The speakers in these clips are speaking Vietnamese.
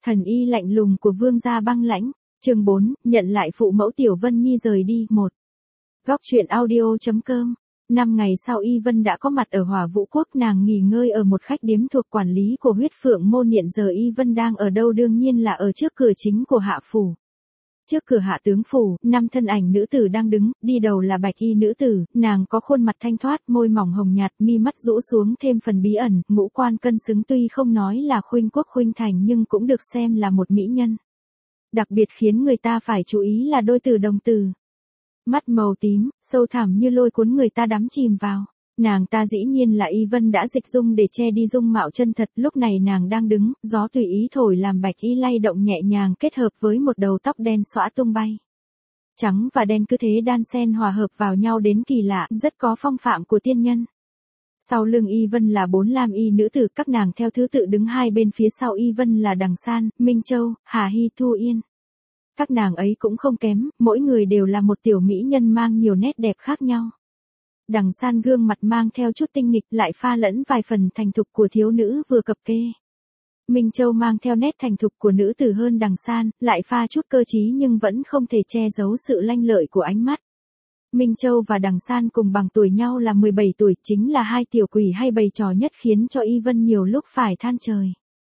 Thần y lạnh lùng của vương gia băng lãnh. Chương 4, nhận lại phụ mẫu Tiểu Vân Nhi rời đi. 1. Góc truyện audio.com. 5 ngày sau Y Vân đã có mặt ở Hỏa Vũ Quốc, nàng nghỉ ngơi ở một khách điếm thuộc quản lý của huyết phượng môn. Hiện giờ Y Vân đang ở đâu? Đương nhiên là ở trước cửa chính của Hạ phủ. Trước cửa Hạ tướng phủ, 5 thân ảnh nữ tử đang đứng, đi đầu là bạch y nữ tử, nàng có khuôn mặt thanh thoát, môi mỏng hồng nhạt, mi mắt rũ xuống thêm phần bí ẩn, ngũ quan cân xứng, tuy không nói là khuynh quốc khuynh thành nhưng cũng được xem là một mỹ nhân. Đặc biệt khiến người ta phải chú ý là đôi tử đồng tử. Mắt màu tím, sâu thẳm như lôi cuốn người ta đắm chìm vào. Nàng ta dĩ nhiên là Y Vân đã dịch dung để che đi dung mạo chân thật. Lúc này nàng đang đứng, gió tùy ý thổi làm bạch y lay động nhẹ nhàng, kết hợp với một đầu tóc đen xõa tung bay. Trắng và đen cứ thế đan xen hòa hợp vào nhau đến kỳ lạ, rất có phong phạm của tiên nhân. Sau lưng Y Vân là 4 lam y nữ tử, các nàng theo thứ tự đứng hai bên phía sau Y Vân là Đằng San, Minh Châu, Hà Hy, Thu Yên. Các nàng ấy cũng không kém, mỗi người đều là một tiểu mỹ nhân mang nhiều nét đẹp khác nhau. Đằng San gương mặt mang theo chút tinh nghịch, lại pha lẫn vài phần thành thục của thiếu nữ vừa cập kê. Minh Châu mang theo nét thành thục của nữ tử hơn Đằng San, lại pha chút cơ trí nhưng vẫn không thể che giấu sự lanh lợi của ánh mắt. Minh Châu và Đằng San cùng bằng tuổi nhau là 17 tuổi, chính là hai tiểu quỷ hay bày trò nhất khiến cho Y Vân nhiều lúc phải than trời.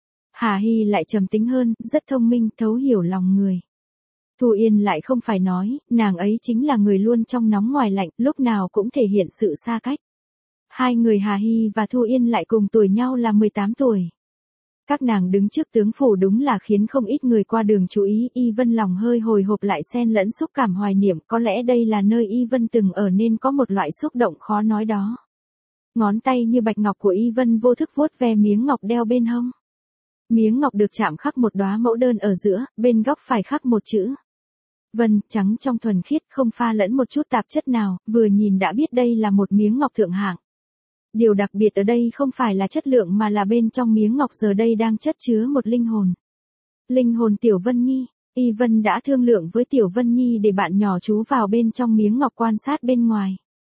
Hà Hy lại trầm tính hơn, rất thông minh, thấu hiểu lòng người. Thu Yên lại không phải nói, nàng ấy chính là người luôn trong nóng ngoài lạnh, lúc nào cũng thể hiện sự xa cách. Hai người Hà Hy và Thu Yên lại cùng tuổi nhau là 18 tuổi. Các nàng đứng trước tướng phủ đúng là khiến không ít người qua đường chú ý. Y Vân lòng hơi hồi hộp lại xen lẫn xúc cảm hoài niệm, có lẽ đây là nơi Y Vân từng ở nên có một loại xúc động khó nói đó. Ngón tay như bạch ngọc của Y Vân vô thức vuốt ve miếng ngọc đeo bên hông. Miếng ngọc được chạm khắc một đóa mẫu đơn ở giữa, bên góc phải khắc một chữ Vân, trắng trong thuần khiết, không pha lẫn một chút tạp chất nào, vừa nhìn đã biết đây là một miếng ngọc thượng hạng. Điều đặc biệt ở đây không phải là chất lượng mà là bên trong miếng ngọc giờ đây đang chất chứa một linh hồn. Linh hồn Tiểu Vân Nhi. Y Vân đã thương lượng với Tiểu Vân Nhi để bạn nhỏ trú vào bên trong miếng ngọc quan sát bên ngoài.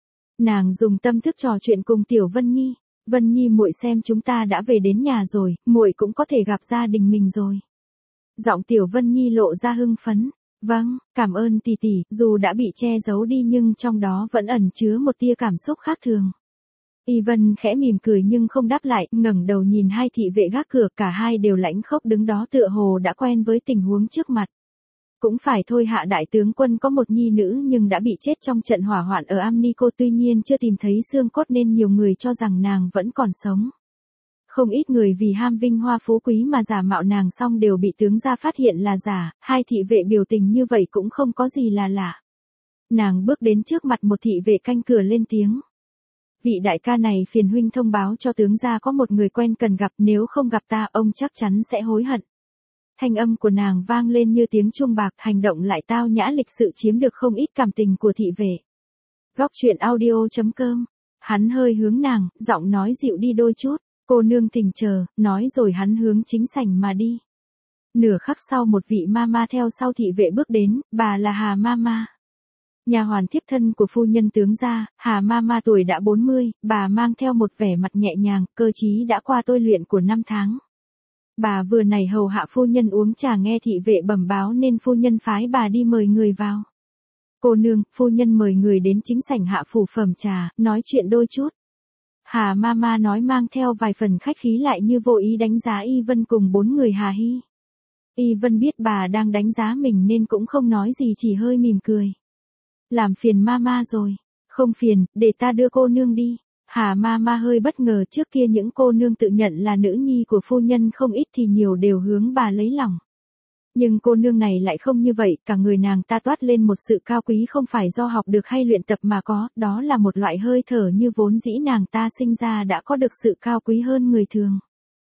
Nàng dùng tâm thức trò chuyện cùng Tiểu Vân Nhi. Vân Nhi muội xem, chúng ta đã về đến nhà rồi, muội cũng có thể gặp gia đình mình rồi. Giọng Tiểu Vân Nhi lộ ra hưng phấn. Vâng, cảm ơn tỷ tỷ, dù đã bị che giấu đi nhưng trong đó vẫn ẩn chứa một tia cảm xúc khác thường. Y Vân khẽ mỉm cười nhưng không đáp lại, ngẩng đầu nhìn hai thị vệ gác cửa, cả hai đều lãnh khốc đứng đó tựa hồ đã quen với tình huống trước mặt. Cũng phải thôi, Hạ đại tướng quân có một nhi nữ nhưng đã bị chết trong trận hỏa hoạn ở Amnico, tuy nhiên chưa tìm thấy xương cốt nên nhiều người cho rằng nàng vẫn còn sống. Không ít người vì ham vinh hoa phú quý mà giả mạo nàng, xong đều bị tướng gia phát hiện là giả. Hai thị vệ biểu tình như vậy cũng không có gì là lạ. Nàng bước đến trước mặt một thị vệ canh cửa lên tiếng. Vị đại ca này, phiền huynh thông báo cho tướng gia có một người quen cần gặp, nếu không gặp ta ông chắc chắn sẽ hối hận. Thanh âm của nàng vang lên như tiếng chuông bạc, hành động lại tao nhã lịch sự, chiếm được không ít cảm tình của thị vệ. Góc truyện audio.com. Hắn hơi hướng nàng, giọng nói dịu đi đôi chút. Cô nương thỉnh chờ, nói rồi hắn hướng chính sảnh mà đi. Nửa khắc sau một vị mama theo sau thị vệ bước đến, bà là Hà Mama. Nhà hoàn thiếp thân của phu nhân tướng gia. Hà Mama tuổi đã 40, bà mang theo một vẻ mặt nhẹ nhàng, cơ trí đã qua tôi luyện của 5 tháng. Bà vừa nãy hầu hạ phu nhân uống trà, nghe thị vệ bẩm báo nên phu nhân phái bà đi mời người vào. Cô nương, phu nhân mời người đến chính sảnh Hạ phủ phẩm trà, nói chuyện đôi chút. Hà Mama nói mang theo vài phần khách khí, lại như vô ý đánh giá Y Vân cùng 4 người Hà Hy. Y Vân biết bà đang đánh giá mình nên cũng không nói gì, chỉ hơi mỉm cười. Làm phiền Mama rồi. Không phiền, để ta đưa cô nương đi. Hà Mama hơi bất ngờ, trước kia những cô nương tự nhận là nữ nhi của phu nhân không ít thì nhiều đều hướng bà lấy lòng. Nhưng cô nương này lại không như vậy, cả người nàng ta toát lên một sự cao quý không phải do học được hay luyện tập mà có, đó là một loại hơi thở như vốn dĩ nàng ta sinh ra đã có được sự cao quý hơn người thường.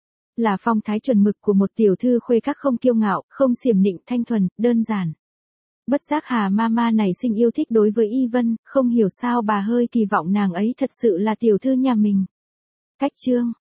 Là phong thái chuẩn mực của một tiểu thư khuê các, không kiêu ngạo, không xiểm nịnh, thanh thuần, đơn giản. Bất giác Hà Mama này sinh yêu thích đối với Y Vân, không hiểu sao bà hơi kỳ vọng nàng ấy thật sự là tiểu thư nhà mình. Cách chương